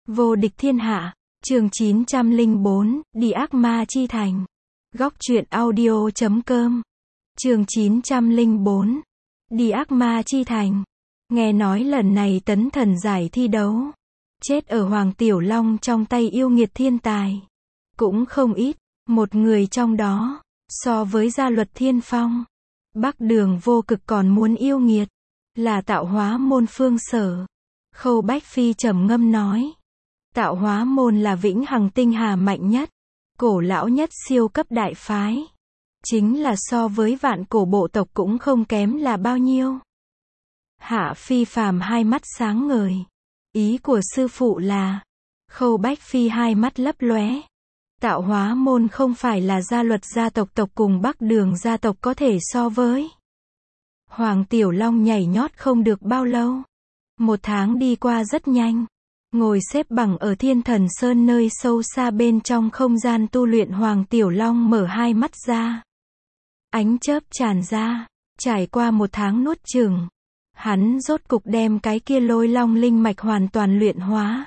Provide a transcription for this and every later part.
Vô địch thiên hạ, chương 904, đi ác ma chi thành. Góc truyện audio.com. Chương 904, đi ác ma chi thành. Nghe nói lần này tấn thần giải thi đấu, chết ở Hoàng Tiểu Long trong tay yêu nghiệt thiên tài cũng không ít, một người trong đó, so với gia luật thiên phong, Bắc Đường Vô Cực còn muốn yêu nghiệt, là tạo hóa môn Phương Sở. Khâu Bách Phi trầm ngâm nói, tạo hóa môn là vĩnh hằng tinh hà mạnh nhất, cổ lão nhất siêu cấp đại phái, chính là so với vạn cổ bộ tộc cũng không kém là bao nhiêu. Hạ Phi Phàm hai mắt sáng ngời, ý của sư phụ là, Khâu Bách Phi hai mắt lấp lóe, tạo hóa môn không phải là gia luật gia tộc cùng Bắc Đường gia tộc có thể so với. Hoàng Tiểu Long nhảy nhót không được bao lâu, một tháng đi qua rất nhanh, ngồi xếp bằng ở Thiên Thần Sơn nơi sâu xa bên trong không gian tu luyện. Hoàng Tiểu Long mở hai mắt ra, ánh chớp tràn ra, trải qua một tháng nuốt chửng, hắn rốt cục đem cái kia Lôi Long linh mạch hoàn toàn luyện hóa.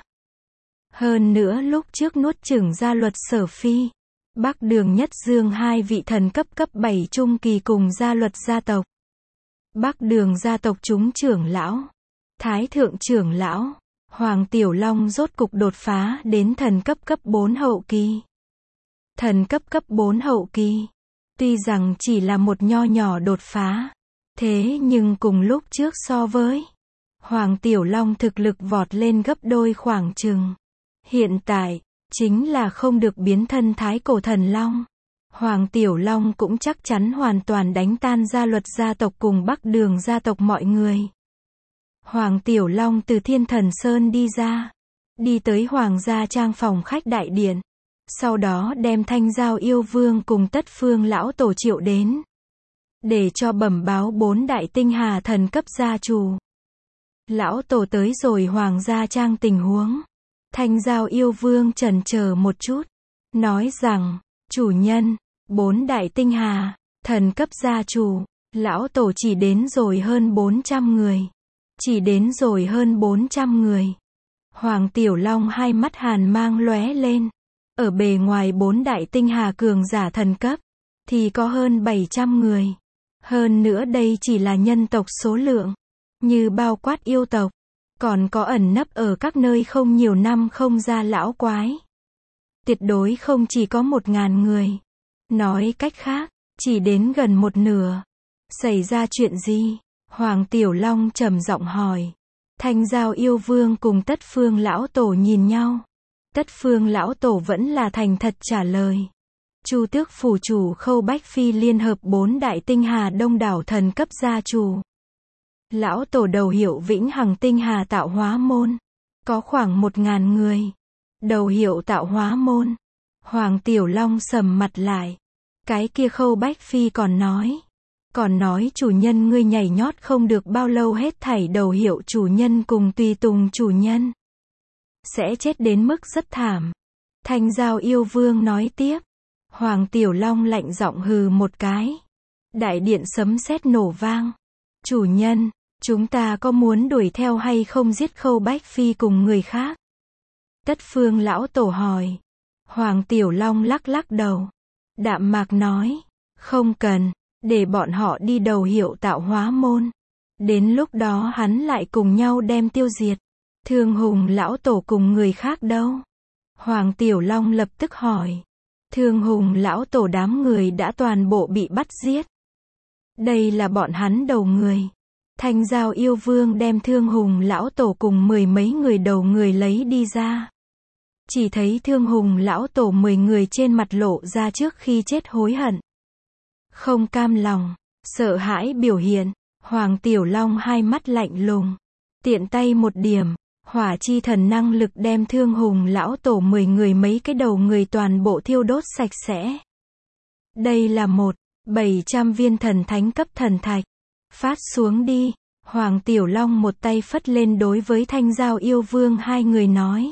Hơn nữa lúc trước nuốt chửng gia luật Sở Phi, Bắc Đường Nhất Dương hai vị thần cấp 7 trung kỳ cùng gia luật gia tộc. Bắc Đường gia tộc chúng trưởng lão, Thái thượng trưởng lão, Hoàng Tiểu Long rốt cục đột phá đến thần cấp 4 hậu kỳ. Thần cấp 4 hậu kỳ, tuy rằng chỉ là một nho nhỏ đột phá, thế nhưng cùng lúc trước so với, Hoàng Tiểu Long thực lực vọt lên gấp đôi khoảng chừng. Hiện tại, chính là không được biến thân Thái Cổ Thần Long, Hoàng Tiểu Long cũng chắc chắn hoàn toàn đánh tan gia luật gia tộc cùng Bắc Đường gia tộc mọi người. Hoàng Tiểu Long từ Thiên Thần Sơn đi ra, đi tới Hoàng gia trang phòng khách đại điện, sau đó đem Thanh Giao Yêu Vương cùng Tất Phương lão tổ triệu đến, để cho bẩm báo 4 đại tinh hà thần cấp gia chủ. Lão tổ tới rồi Hoàng gia trang tình huống, Thanh Giao Yêu Vương chần chờ một chút, nói rằng, chủ nhân, 4 đại tinh hà, thần cấp gia chủ, lão tổ chỉ đến rồi hơn 400 người. Chỉ đến rồi hơn 400 người. Hoàng Tiểu Long hai mắt hàn mang lóe lên. Ở bề ngoài 4 đại tinh hà cường giả thần cấp, thì có hơn 700 người. Hơn nữa đây chỉ là nhân tộc số lượng, như bao quát yêu tộc, còn có ẩn nấp ở các nơi không nhiều năm không ra lão quái. Tuyệt đối không chỉ có 1000 người. Nói cách khác, chỉ đến gần một nửa. Xảy ra chuyện gì? Hoàng Tiểu Long trầm giọng hỏi. Thanh Giao Yêu Vương cùng Tất Phương lão tổ nhìn nhau. Tất Phương lão tổ vẫn là thành thật trả lời. Chu Tước phủ chủ Khâu Bách Phi liên hợp 4 đại tinh hà đông đảo thần cấp gia chủ. Lão tổ đầu hiệu vĩnh hằng tinh hà tạo hóa môn, có khoảng 1000 người. Đầu hiệu tạo hóa môn. Hoàng Tiểu Long sầm mặt lại. Cái kia Khâu Bách Phi còn nói chủ nhân ngươi nhảy nhót không được bao lâu hết thảy đầu hiệu chủ nhân cùng tùy tùng chủ nhân sẽ chết đến mức rất thảm. Thanh Giao Yêu Vương nói tiếp. Hoàng Tiểu Long lạnh giọng hừ một cái. Đại điện sấm sét nổ vang. Chủ nhân, chúng ta có muốn đuổi theo hay không giết Khâu Bách Phi cùng người khác? Tất Phương lão tổ hỏi. Hoàng Tiểu Long lắc lắc đầu, đạm mạc nói, không cần. Để bọn họ đi đầu hiệu tạo hóa môn. Đến lúc đó hắn lại cùng nhau đem tiêu diệt. Thương Hùng lão tổ cùng người khác đâu? Hoàng Tiểu Long lập tức hỏi. Thương Hùng lão tổ đám người đã toàn bộ bị bắt giết. Đây là bọn hắn đầu người. Thanh Giao Yêu Vương đem Thương Hùng lão tổ cùng 10 mấy người đầu người lấy đi ra. Chỉ thấy Thương Hùng lão tổ 10 người trên mặt lộ ra trước khi chết hối hận, không cam lòng, sợ hãi biểu hiện. Hoàng Tiểu Long hai mắt lạnh lùng, tiện tay một điểm, hỏa chi thần năng lực đem Thương Hùng lão tổ 10 người mấy cái đầu người toàn bộ thiêu đốt sạch sẽ. Đây là 700 viên thần thánh cấp thần thạch. Phát xuống đi. Hoàng Tiểu Long một tay phất lên đối với Thanh Giao Yêu Vương hai người nói.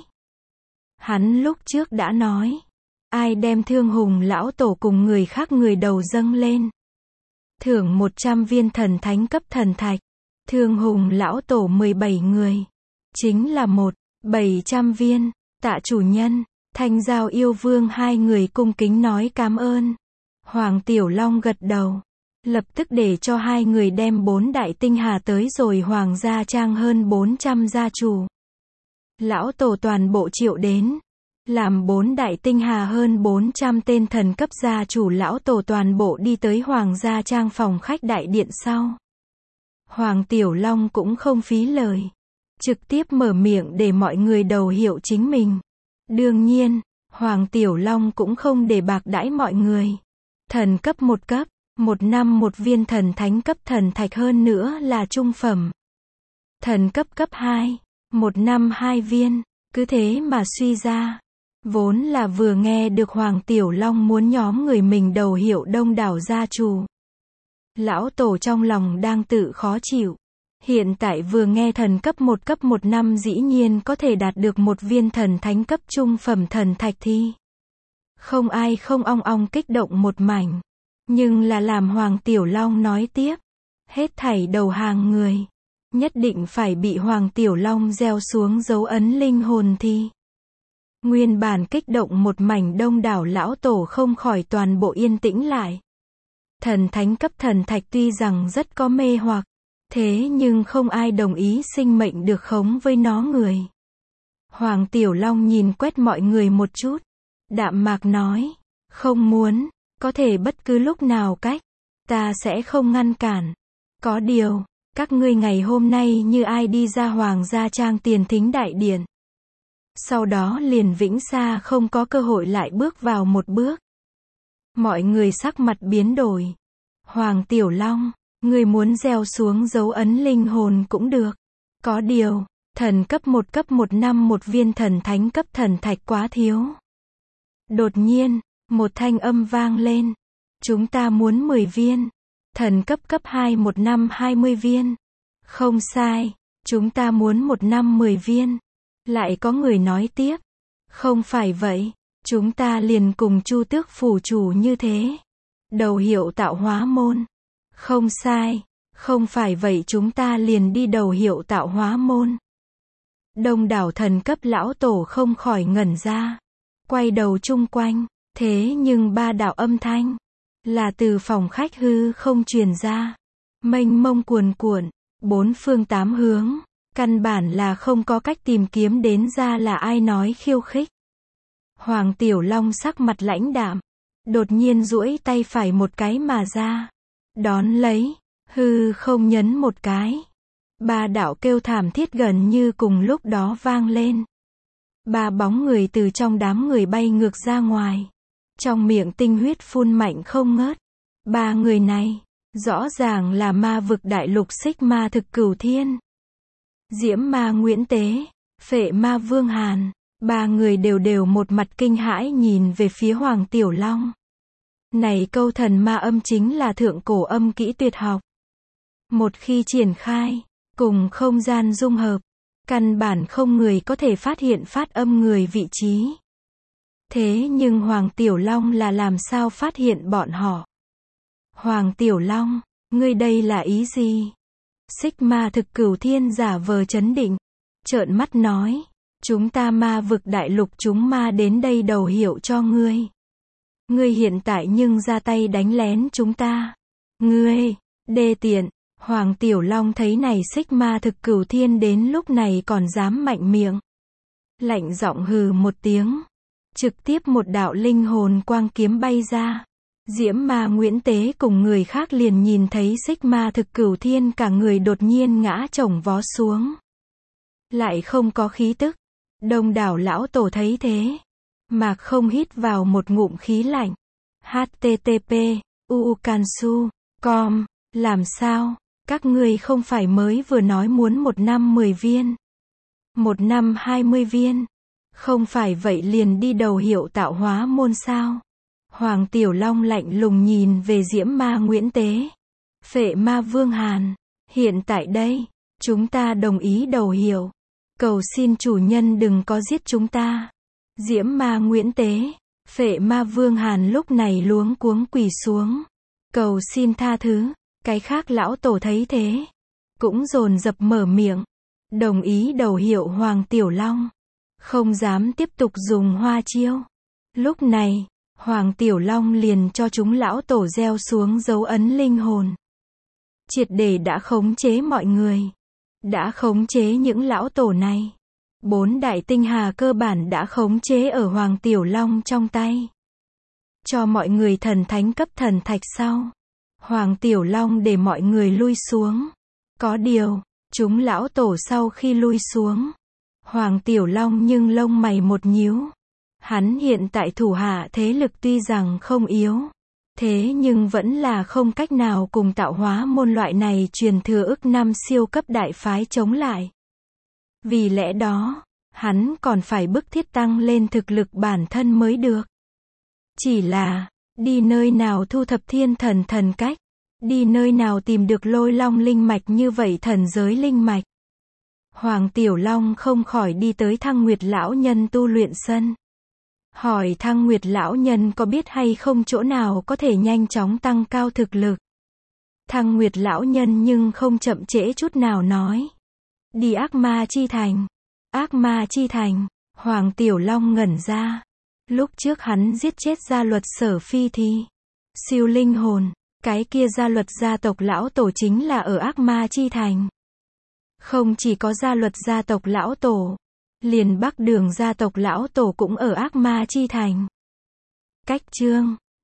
Hắn lúc trước đã nói, ai đem Thương Hùng lão tổ cùng người khác người đầu dâng lên, thưởng 100 viên thần thánh cấp thần thạch. Thương Hùng lão tổ 17 người, chính là 700 viên. Tạ chủ nhân. Thanh Giao yêu vương hai người cung kính nói cảm ơn. Hoàng Tiểu Long gật đầu. Lập tức để cho hai người đem 4 đại tinh hà tới rồi Hoàng gia trang hơn 400 gia chủ. Lão tổ toàn bộ triệu đến. Làm 4 đại tinh hà hơn 400 tên thần cấp gia chủ lão tổ toàn bộ đi tới Hoàng gia trang phòng khách đại điện sau. Hoàng Tiểu Long cũng không phí lời. Trực tiếp mở miệng để mọi người đầu hiệu chính mình. Đương nhiên, Hoàng Tiểu Long cũng không để bạc đãi mọi người. Thần cấp 1 cấp, 1 năm 1 viên thần thánh cấp thần thạch hơn nữa là trung phẩm. Thần cấp cấp 2, 1 năm 2 viên, cứ thế mà suy ra. Vốn là vừa nghe được Hoàng Tiểu Long muốn nhóm người mình đầu hiệu đông đảo gia chủ. Lão tổ trong lòng đang tự khó chịu. Hiện tại vừa nghe thần cấp 1 năm dĩ nhiên có thể đạt được 1 viên thần thánh cấp trung phẩm thần thạch thì không ai không ong ong kích động một mảnh. Nhưng là làm Hoàng Tiểu Long nói tiếp. Hết thảy đầu hàng người. Nhất định phải bị Hoàng Tiểu Long gieo xuống dấu ấn linh hồn thì. Nguyên bản kích động một mảnh đông đảo lão tổ không khỏi toàn bộ yên tĩnh lại. Thần thánh cấp thần thạch tuy rằng rất có mê hoặc. Thế nhưng không ai đồng ý sinh mệnh được khống với nó người. Hoàng Tiểu Long nhìn quét mọi người một chút. Đạm mạc nói. Không muốn. Có thể bất cứ lúc nào cách. Ta sẽ không ngăn cản. Có điều. Các ngươi ngày hôm nay như ai đi ra Hoàng gia trang tiền thính đại điện. Sau đó liền vĩnh xa không có cơ hội lại bước vào một bước. Mọi người sắc mặt biến đổi. Hoàng Tiểu Long. Người muốn gieo xuống dấu ấn linh hồn cũng được. Có điều. Thần cấp 1 năm 1 viên thần thánh cấp thần thạch quá thiếu. Đột nhiên. Một thanh âm vang lên. Chúng ta muốn 10 viên. Thần cấp 2 1 năm 20 viên. Không sai. Chúng ta muốn 1 năm 10 viên. Lại có người nói tiếp. Không phải vậy. Chúng ta liền cùng Chu Tước phủ chủ như thế. Đầu hiệu tạo hóa môn. Không sai. Không phải vậy chúng ta liền đi đầu hiệu tạo hóa môn. Đông đảo thần cấp lão tổ không khỏi ngẩn ra. Quay đầu chung quanh. Thế nhưng 3 đạo âm thanh. Là từ phòng khách hư không truyền ra. Mênh mông cuồn cuộn. 4 phương 8 hướng. Căn bản là không có cách tìm kiếm đến ra là ai nói khiêu khích. Hoàng Tiểu Long sắc mặt lãnh đạm. Đột nhiên duỗi tay phải một cái mà ra. Đón lấy. Hư không nhấn một cái. 3 đạo kêu thảm thiết gần như cùng lúc đó vang lên. 3 bóng người từ trong đám người bay ngược ra ngoài. Trong miệng tinh huyết phun mạnh không ngớt. 3 người này. Rõ ràng là ma vực đại lục xích ma thực cửu thiên. Diễm ma Nguyễn Tế. Phệ ma Vương Hàn. 3 người đều một mặt kinh hãi nhìn về phía Hoàng Tiểu Long. Này câu thần ma âm chính là thượng cổ âm kỹ tuyệt học. Một khi triển khai. Cùng không gian dung hợp. Căn bản không người có thể phát hiện phát âm người vị trí. Thế nhưng Hoàng Tiểu Long là làm sao phát hiện bọn họ? Hoàng Tiểu Long, ngươi đây là ý gì? Xích ma thực cửu thiên giả vờ chấn định. Trợn mắt nói. Chúng ta ma vực đại lục chúng ma đến đây đầu hiệu cho ngươi. Ngươi hiện tại nhưng ra tay đánh lén chúng ta. Ngươi, đê tiện. Hoàng Tiểu Long thấy này xích ma thực cửu thiên đến lúc này còn dám mạnh miệng. Lạnh giọng hừ một tiếng. Trực tiếp một đạo linh hồn quang kiếm bay ra. Diễm ma Nguyễn Tế cùng người khác liền nhìn thấy xích ma thực cửu thiên cả người đột nhiên ngã chồng vó xuống. Lại không có khí tức. Đông đảo lão tổ thấy thế. Mà không hít vào một ngụm khí lạnh. http ucansu.com. Làm sao? Các ngươi không phải mới vừa nói muốn 1 năm 10 viên. 1 năm 20 viên. Không phải vậy liền đi đầu hiệu tạo hóa môn sao? Hoàng Tiểu Long lạnh lùng nhìn về Diễm ma Nguyễn Tế. Phệ ma Vương Hàn. Hiện tại đây. Chúng ta đồng ý đầu hiệu. Cầu xin chủ nhân đừng có giết chúng ta. Diễm ma Nguyễn Tế. Phệ ma Vương Hàn lúc này luống cuống quỳ xuống. Cầu xin tha thứ. Cái khác lão tổ thấy thế. Cũng dồn dập mở miệng. Đồng ý đầu hiệu Hoàng Tiểu Long. không dám tiếp tục dùng hoa chiêu. Lúc này, Hoàng Tiểu Long liền cho chúng lão tổ gieo xuống dấu ấn linh hồn. Triệt để đã khống chế mọi người. Đã khống chế những lão tổ này. 4 đại tinh hà cơ bản đã khống chế ở Hoàng Tiểu Long trong tay. Cho mọi người thần thánh cấp thần thạch sau. Hoàng Tiểu Long để mọi người lui xuống. Có điều, chúng lão tổ sau khi lui xuống. Hoàng Tiểu Long nhưng lông mày một nhíu. Hắn hiện tại thủ hạ thế lực tuy rằng không yếu. Thế nhưng vẫn là không cách nào cùng tạo hóa môn loại này truyền thừa ức năm siêu cấp đại phái chống lại. Vì lẽ đó, hắn còn phải bức thiết tăng lên thực lực bản thân mới được. Chỉ là, đi nơi nào thu thập thiên thần thần cách, đi nơi nào tìm được Lôi Long linh mạch như vậy thần giới linh mạch. Hoàng Tiểu Long không khỏi đi tới Thăng Nguyệt lão nhân tu luyện sân. Hỏi Thăng Nguyệt lão nhân có biết hay không chỗ nào có thể nhanh chóng tăng cao thực lực. Thăng Nguyệt lão nhân nhưng không chậm trễ chút nào nói. Đi Ác Ma Chi Thành. Ác Ma Chi Thành. Hoàng Tiểu Long ngẩn ra. Lúc trước hắn giết chết gia luật Sở Phi thì siêu linh hồn. Cái kia gia luật gia tộc lão tổ chính là ở Ác Ma Chi Thành. Không chỉ có gia luật gia tộc lão tổ. Liền Bắc Đường gia tộc lão tổ cũng ở Ác Ma Chi Thành. Cách chương